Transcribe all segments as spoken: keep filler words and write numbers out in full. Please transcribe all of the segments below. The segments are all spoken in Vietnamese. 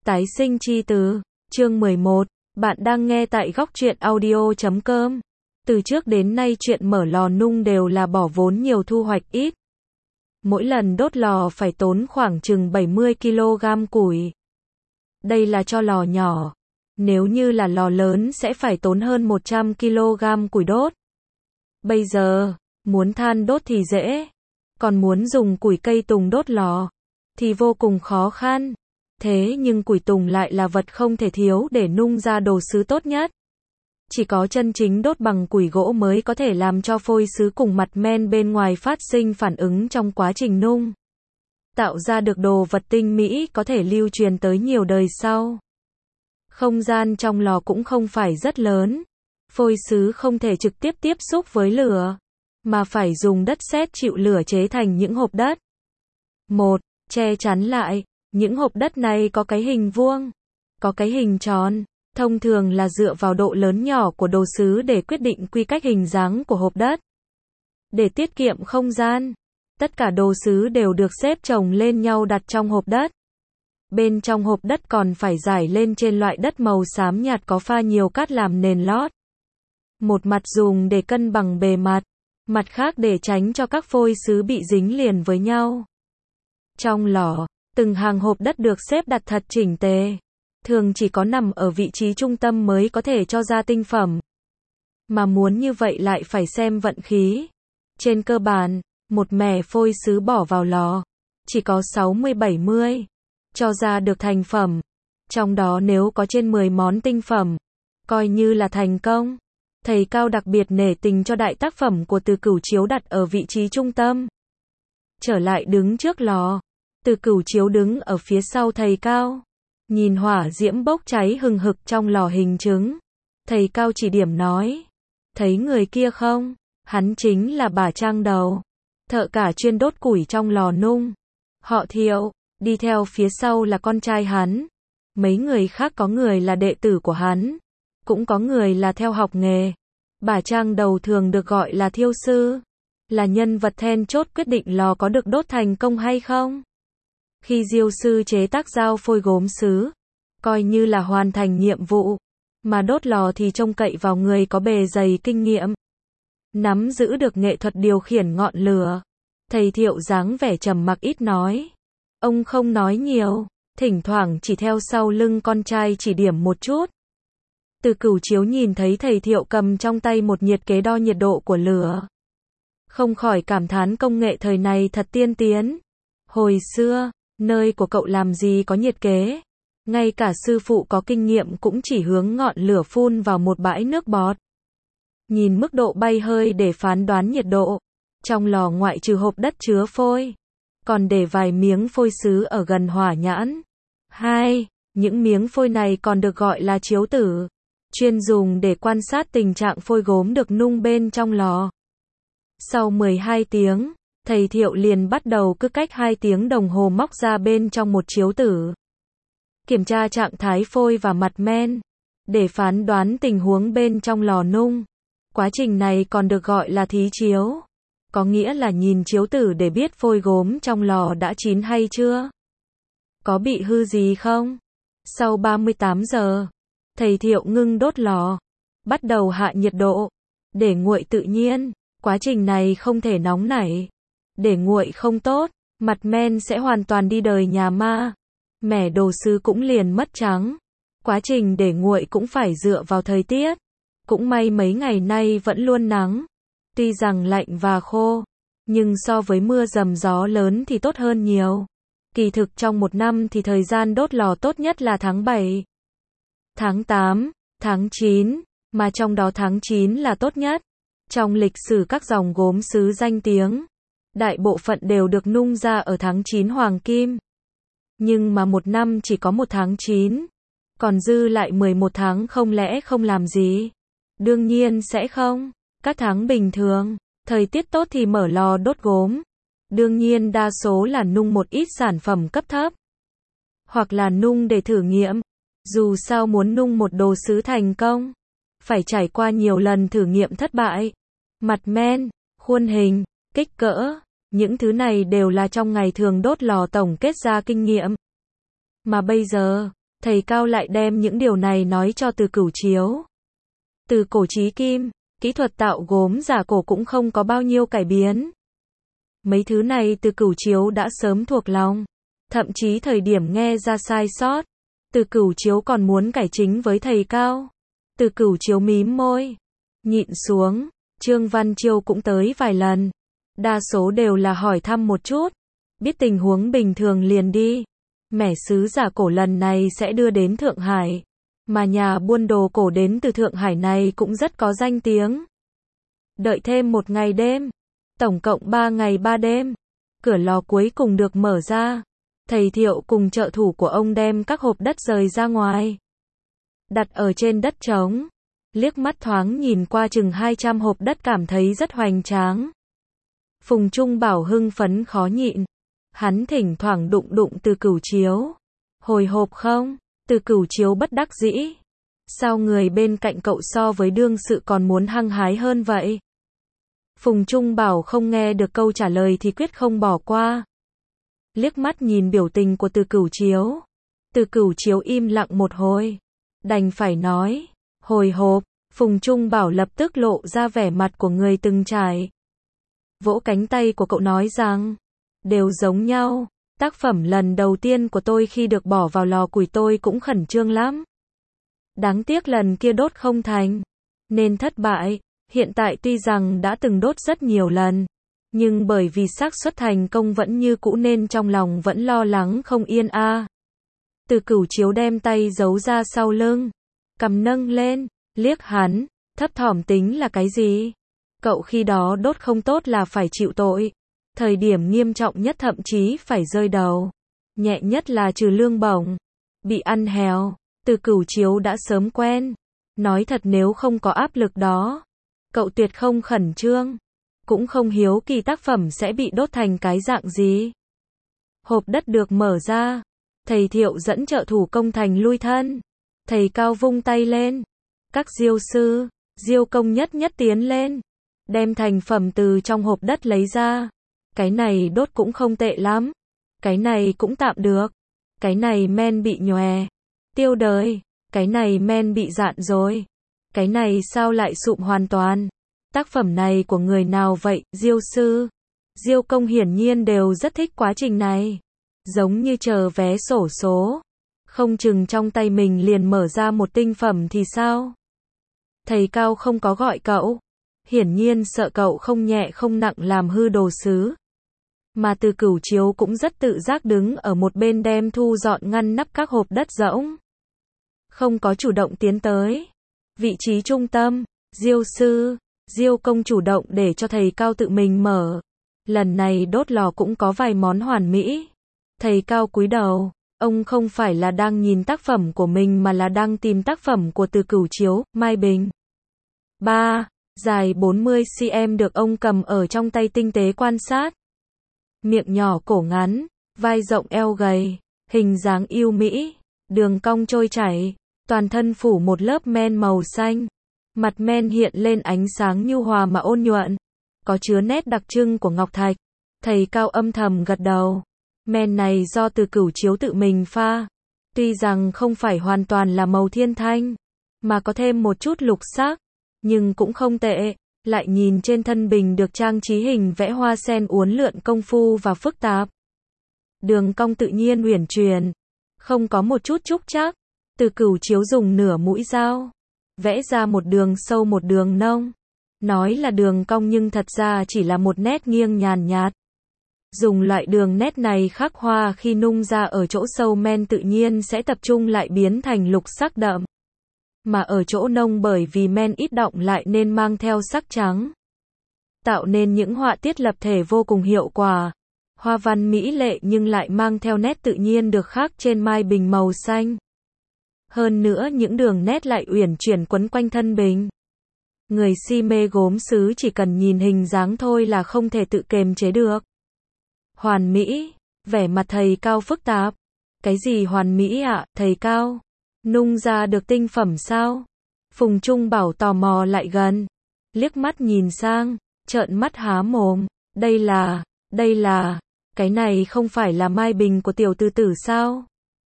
Tái sinh chi từ, chương mười một, bạn đang nghe tại góc truyện audio chấm com. Từ trước đến nay chuyện mở lò nung đều là bỏ vốn nhiều thu hoạch ít. Mỗi lần đốt lò phải tốn khoảng chừng bảy mươi ki lô gam củi. Đây là cho lò nhỏ. Nếu như là lò lớn sẽ phải tốn hơn một trăm ki lô gam củi đốt. Bây giờ, muốn than đốt thì dễ. Còn muốn dùng củi cây tùng đốt lò thì vô cùng khó khăn. Thế nhưng củi tùng lại là vật không thể thiếu để nung ra đồ sứ tốt nhất. Chỉ có chân chính đốt bằng củi gỗ mới có thể làm cho phôi sứ cùng mặt men bên ngoài phát sinh phản ứng trong quá trình nung. Tạo ra được đồ vật tinh mỹ có thể lưu truyền tới nhiều đời sau. Không gian trong lò cũng không phải rất lớn. Phôi sứ không thể trực tiếp tiếp xúc với lửa, mà phải dùng đất sét chịu lửa chế thành những hộp đất. một. Che chắn lại. Những hộp đất này có cái hình vuông, có cái hình tròn, thông thường là dựa vào độ lớn nhỏ của đồ sứ để quyết định quy cách hình dáng của hộp đất. Để tiết kiệm không gian, tất cả đồ sứ đều được xếp chồng lên nhau đặt trong hộp đất. Bên trong hộp đất còn phải rải lên trên loại đất màu xám nhạt có pha nhiều cát làm nền lót. Một mặt dùng để cân bằng bề mặt, mặt khác để tránh cho các phôi sứ bị dính liền với nhau. Trong lò, từng hàng hộp đất được xếp đặt thật chỉnh tề. Thường chỉ có nằm ở vị trí trung tâm mới có thể cho ra tinh phẩm. Mà muốn như vậy lại phải xem vận khí. Trên cơ bản, một mẻ phôi sứ bỏ vào lò, chỉ có sáu mươi bảy mươi cho ra được thành phẩm. Trong đó nếu có trên mười món tinh phẩm, coi như là thành công. Thầy Cao đặc biệt nể tình cho đại tác phẩm của Từ Cửu Chiếu đặt ở vị trí trung tâm. Trở lại đứng trước lò, Từ Cửu Chiếu đứng ở phía sau thầy Cao, nhìn hỏa diễm bốc cháy hừng hực trong lò hình trứng. Thầy Cao chỉ điểm nói, thấy người kia không? Hắn chính là bà Trang Đầu, thợ cả chuyên đốt củi trong lò nung. Họ Thiệu, đi theo phía sau là con trai hắn. Mấy người khác có người là đệ tử của hắn, cũng có người là theo học nghề. Bà Trang Đầu thường được gọi là thiêu sư, là nhân vật then chốt quyết định lò có được đốt thành công hay không. Khi diêu sư chế tác dao phôi gốm sứ, coi như là hoàn thành nhiệm vụ, mà đốt lò thì trông cậy vào người có bề dày kinh nghiệm, nắm giữ được nghệ thuật điều khiển ngọn lửa. Thầy Thiệu dáng vẻ trầm mặc ít nói. Ông không nói nhiều, thỉnh thoảng chỉ theo sau lưng con trai chỉ điểm một chút. Từ Cửu Chiếu nhìn thấy thầy Thiệu cầm trong tay một nhiệt kế đo nhiệt độ của lửa, không khỏi cảm thán công nghệ thời này thật tiên tiến. Hồi xưa, nơi của cậu làm gì có nhiệt kế, ngay cả sư phụ có kinh nghiệm cũng chỉ hướng ngọn lửa phun vào một bãi nước bọt, nhìn mức độ bay hơi để phán đoán nhiệt độ. Trong lò ngoại trừ hộp đất chứa phôi, còn để vài miếng phôi sứ ở gần hỏa nhãn. Hai, những miếng phôi này còn được gọi là chiếu tử, chuyên dùng để quan sát tình trạng phôi gốm được nung bên trong lò. Sau mười hai tiếng, thầy Thiệu liền bắt đầu cứ cách hai tiếng đồng hồ móc ra bên trong một chiếu tử, kiểm tra trạng thái phôi và mặt men, để phán đoán tình huống bên trong lò nung. Quá trình này còn được gọi là thí chiếu, có nghĩa là nhìn chiếu tử để biết phôi gốm trong lò đã chín hay chưa, có bị hư gì không. Sau ba mươi tám giờ, thầy Thiệu ngưng đốt lò, bắt đầu hạ nhiệt độ, để nguội tự nhiên. Quá trình này không thể nóng nảy, để nguội không tốt, mặt men sẽ hoàn toàn đi đời nhà ma, mẻ đồ sứ cũng liền mất trắng. Quá trình để nguội cũng phải dựa vào thời tiết. Cũng may mấy ngày nay vẫn luôn nắng, tuy rằng lạnh và khô, nhưng so với mưa rầm gió lớn thì tốt hơn nhiều. Kỳ thực trong một năm thì thời gian đốt lò tốt nhất là tháng bảy, tháng tám, tháng chín, mà trong đó tháng chín là tốt nhất. Trong lịch sử các dòng gốm sứ danh tiếng, đại bộ phận đều được nung ra ở tháng chín hoàng kim. Nhưng mà một năm chỉ có một tháng chín, còn dư lại mười một tháng không lẽ không làm gì? Đương nhiên sẽ không. Các tháng bình thường, thời tiết tốt thì mở lò đốt gốm. Đương nhiên đa số là nung một ít sản phẩm cấp thấp, hoặc là nung để thử nghiệm. Dù sao muốn nung một đồ sứ thành công, phải trải qua nhiều lần thử nghiệm thất bại. Mặt men, khuôn hình, kích cỡ, những thứ này đều là trong ngày thường đốt lò tổng kết ra kinh nghiệm. Mà bây giờ, thầy Cao lại đem những điều này nói cho Từ Cửu Chiếu. Từ cổ chí kim, kỹ thuật tạo gốm giả cổ cũng không có bao nhiêu cải biến. Mấy thứ này Từ Cửu Chiếu đã sớm thuộc lòng. Thậm chí thời điểm nghe ra sai sót, Từ Cửu Chiếu còn muốn cải chính với thầy Cao. Từ Cửu Chiếu mím môi, nhịn xuống. Trương Văn Chiêu cũng tới vài lần. Đa số đều là hỏi thăm một chút. Biết tình huống bình thường liền đi. Mẻ sứ giả cổ lần này sẽ đưa đến Thượng Hải. Mà nhà buôn đồ cổ đến từ Thượng Hải này cũng rất có danh tiếng. Đợi thêm một ngày đêm. Tổng cộng ba ngày ba đêm. Cửa lò cuối cùng được mở ra. Thầy Thiệu cùng trợ thủ của ông đem các hộp đất rời ra ngoài. Đặt ở trên đất trống. Liếc mắt thoáng nhìn qua chừng hai trăm hộp đất cảm thấy rất hoành tráng. Phùng Trung Bảo hưng phấn khó nhịn. Hắn thỉnh thoảng đụng đụng Từ Cửu Chiếu. Hồi hộp không? Từ Cửu Chiếu bất đắc dĩ. Sao người bên cạnh cậu so với đương sự còn muốn hăng hái hơn vậy? Phùng Trung Bảo không nghe được câu trả lời thì quyết không bỏ qua. Liếc mắt nhìn biểu tình của Từ Cửu Chiếu. Từ Cửu Chiếu im lặng một hồi. Đành phải nói. Hồi hộp. Phùng Trung Bảo lập tức lộ ra vẻ mặt của người từng trải. Vỗ cánh tay của cậu nói rằng. Đều giống nhau. Tác phẩm lần đầu tiên của tôi khi được bỏ vào lò củi tôi cũng khẩn trương lắm. Đáng tiếc lần kia đốt không thành. Nên thất bại. Hiện tại tuy rằng đã từng đốt rất nhiều lần. Nhưng bởi vì xác suất thành công vẫn như cũ nên trong lòng vẫn lo lắng không yên a. À. Từ Cửu Chiếu đem tay giấu ra sau lưng. Cầm nâng lên. Liếc hắn. Thấp thỏm tính là cái gì? Cậu khi đó đốt không tốt là phải chịu tội. Thời điểm nghiêm trọng nhất thậm chí phải rơi đầu. Nhẹ nhất là trừ lương bổng. Bị ăn hèo. Từ Cửu Chiếu đã sớm quen. Nói thật nếu không có áp lực đó. Cậu tuyệt không khẩn trương. Cũng không hiếu kỳ tác phẩm sẽ bị đốt thành cái dạng gì. Hộp đất được mở ra. Thầy Thiệu dẫn trợ thủ công thành lui thân. Thầy Cao vung tay lên. Các diêu sư, diêu công nhất nhất tiến lên. Đem thành phẩm từ trong hộp đất lấy ra. Cái này đốt cũng không tệ lắm. Cái này cũng tạm được. Cái này men bị nhòe. Tiêu đời. Cái này men bị dạn rồi. Cái này sao lại sụm hoàn toàn. Tác phẩm này của người nào vậy? Diêu sư, diêu công hiển nhiên đều rất thích quá trình này. Giống như chờ vé xổ số. Không chừng trong tay mình liền mở ra một tinh phẩm thì sao? Thầy Cao không có gọi cậu. Hiển nhiên sợ cậu không nhẹ không nặng làm hư đồ sứ. Mà Từ Cửu Chiếu cũng rất tự giác đứng ở một bên đem thu dọn ngăn nắp các hộp đất rỗng. Không có chủ động tiến tới. Vị trí trung tâm, diêu sư, diêu công chủ động để cho thầy Cao tự mình mở. Lần này đốt lò cũng có vài món hoàn mỹ. Thầy Cao cúi đầu. Ông không phải là đang nhìn tác phẩm của mình mà là đang tìm tác phẩm của Từ Cửu Chiếu, Mai Bình. ba. Dài bốn mươi xăng-ti-mét được ông cầm ở trong tay tinh tế quan sát. Miệng nhỏ cổ ngắn, vai rộng eo gầy, hình dáng yêu mỹ, đường cong trôi chảy, toàn thân phủ một lớp men màu xanh. Mặt men hiện lên ánh sáng nhu hòa mà ôn nhuận, có chứa nét đặc trưng của ngọc thạch. Thầy Cao âm thầm gật đầu. Men này do Từ Cửu Chiếu tự mình pha. Tuy rằng không phải hoàn toàn là màu thiên thanh, mà có thêm một chút lục sắc, nhưng cũng không tệ. Lại nhìn trên thân bình được trang trí hình vẽ hoa sen uốn lượn công phu và phức tạp. Đường cong tự nhiên uyển chuyển, không có một chút trúc trắc. Từ Cửu Chiếu dùng nửa mũi dao vẽ ra một đường sâu một đường nông. Nói là đường cong nhưng thật ra chỉ là một nét nghiêng nhàn nhạt. Dùng loại đường nét này khắc hoa khi nung ra ở chỗ sâu men tự nhiên sẽ tập trung lại biến thành lục sắc đậm. Mà ở chỗ nông bởi vì men ít đọng lại nên mang theo sắc trắng. Tạo nên những họa tiết lập thể vô cùng hiệu quả. Hoa văn mỹ lệ nhưng lại mang theo nét tự nhiên được khắc trên mai bình màu xanh. Hơn nữa những đường nét lại uyển chuyển quấn quanh thân bình. Người si mê gốm sứ chỉ cần nhìn hình dáng thôi là không thể tự kiềm chế được. Hoàn mỹ, vẻ mặt thầy Cao phức tạp. Cái gì hoàn mỹ ạ, à, thầy Cao? Nung ra được tinh phẩm sao? Phùng Trung Bảo tò mò lại gần. Liếc mắt nhìn sang, trợn mắt há mồm. Đây là, đây là, cái này không phải là mai bình của tiểu tư tử sao?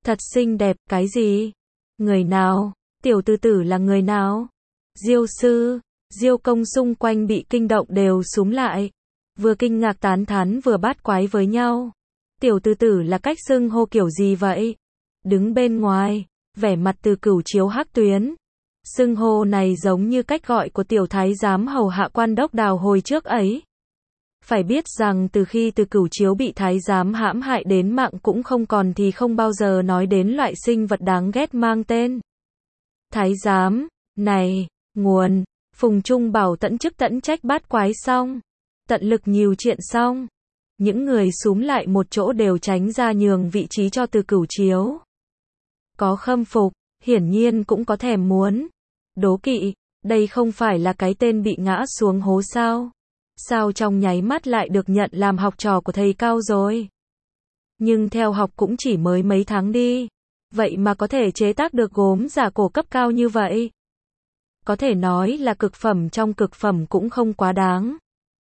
Thật xinh đẹp, cái gì? Người nào? Tiểu từ tử là người nào? Diêu sư, Diêu công xung quanh bị kinh động đều súm lại. Vừa kinh ngạc tán thán vừa bát quái với nhau. Tiểu từ tử là cách xưng hô kiểu gì vậy? Đứng bên ngoài, vẻ mặt Từ Cửu Chiếu hắc tuyến. Xưng hô này giống như cách gọi của tiểu thái giám hầu hạ quan đốc Đào hồi trước ấy. Phải biết rằng từ khi Từ Cửu Chiếu bị thái giám hãm hại đến mạng cũng không còn thì không bao giờ nói đến loại sinh vật đáng ghét mang tên thái giám. Này, nguồn, Phùng Trung Bảo tận chức tận trách bát quái xong, tận lực nhiều chuyện xong. Những người súm lại một chỗ đều tránh ra nhường vị trí cho Từ Cửu Chiếu. Có khâm phục, hiển nhiên cũng có thèm muốn. Đố kỵ, đây không phải là cái tên bị ngã xuống hố sao? Sao trong nháy mắt lại được nhận làm học trò của thầy Cao rồi? Nhưng theo học cũng chỉ mới mấy tháng đi. Vậy mà có thể chế tác được gốm giả cổ cấp cao như vậy. Có thể nói là cực phẩm trong cực phẩm cũng không quá đáng.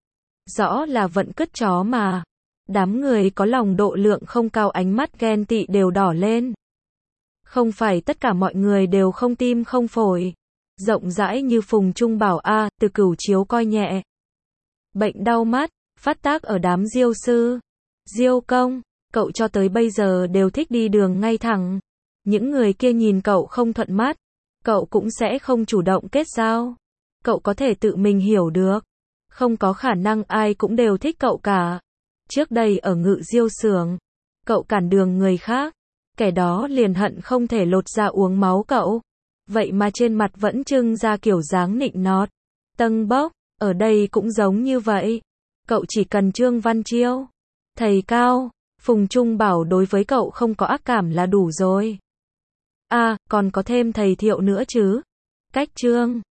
Rõ là vận cứt chó mà. Đám người có lòng độ lượng không cao ánh mắt ghen tị đều đỏ lên. Không phải tất cả mọi người đều không tim không phổi. Rộng rãi như Phùng Trung Bảo a, Từ Cửu Chiếu coi nhẹ. Bệnh đau mắt, phát tác ở đám Diêu sư. Diêu công, cậu cho tới bây giờ đều thích đi đường ngay thẳng. Những người kia nhìn cậu không thuận mắt, cậu cũng sẽ không chủ động kết giao. Cậu có thể tự mình hiểu được. Không có khả năng ai cũng đều thích cậu cả. Trước đây ở Ngự Diêu xưởng, cậu cản đường người khác. Kẻ đó liền hận không thể lột ra uống máu cậu. Vậy mà trên mặt vẫn trưng ra kiểu dáng nịnh nọt, tâng bốc. Ở đây cũng giống như vậy. Cậu chỉ cần Trương Văn Chiêu. Thầy Cao, Phùng Trung Bảo đối với cậu không có ác cảm là đủ rồi. À, còn có thêm thầy Thiệu nữa chứ. Cách Trương